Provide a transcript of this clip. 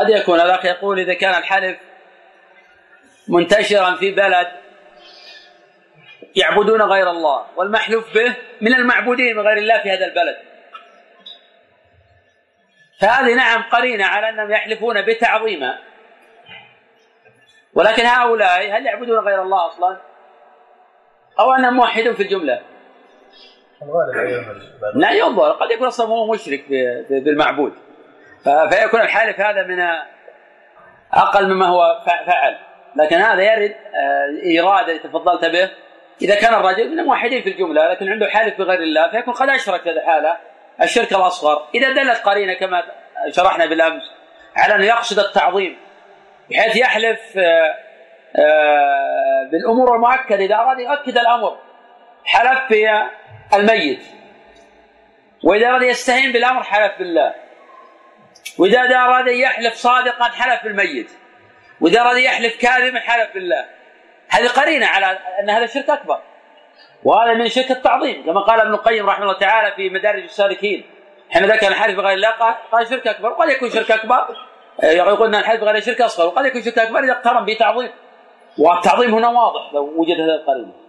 قد يكون الأخ يقول إذا كان الحلف منتشرا في بلد يعبدون غير الله والمحلوف به من المعبودين من غير الله في هذا البلد، فهذه نعم قرينة على أنهم يحلفون بتعظيمه، ولكن هؤلاء هل يعبدون غير الله أصلا أو أنهم موحدون في الجملة؟ لا ينظر، قد يكون أصلا هو مشرك بالمعبود، فيكون الحالف هذا من أقل مما هو فعل. لكن هذا يرد إرادة تفضلت به إذا كان الرجل من الموحدين في الجملة لكن عنده حالف بغير الله فيكون قد أشرك في هذه الحالة الشرك الأصغر، إذا دلت قرينة كما شرحنا بالأمس على أنه يقصد التعظيم بحيث يحلف بالأمور المؤكدة، إذا أراد يؤكد الأمر حلف بالميت، وإذا أراد يستهين بالأمر حلف بالله، وإذا أراد يحلف صادقا حلف بالميت، وإذا أراد يحلف كاذبا حلف بالله. هذه قرينة على أن هذا شرك أكبر، وهذا من شرك التعظيم كما قال ابن القيم رحمه الله تعالى في مدارج السالكين حين ذكر الحلف بغير الله قال شرك أكبر. وقد يكون شرك أكبر يقول أن الحلف بغير شرك أصغر، وقد يكون شرك أكبر إذا اقترن به تعظيم، والتعظيم هنا واضح لو وجد هذا القرينة.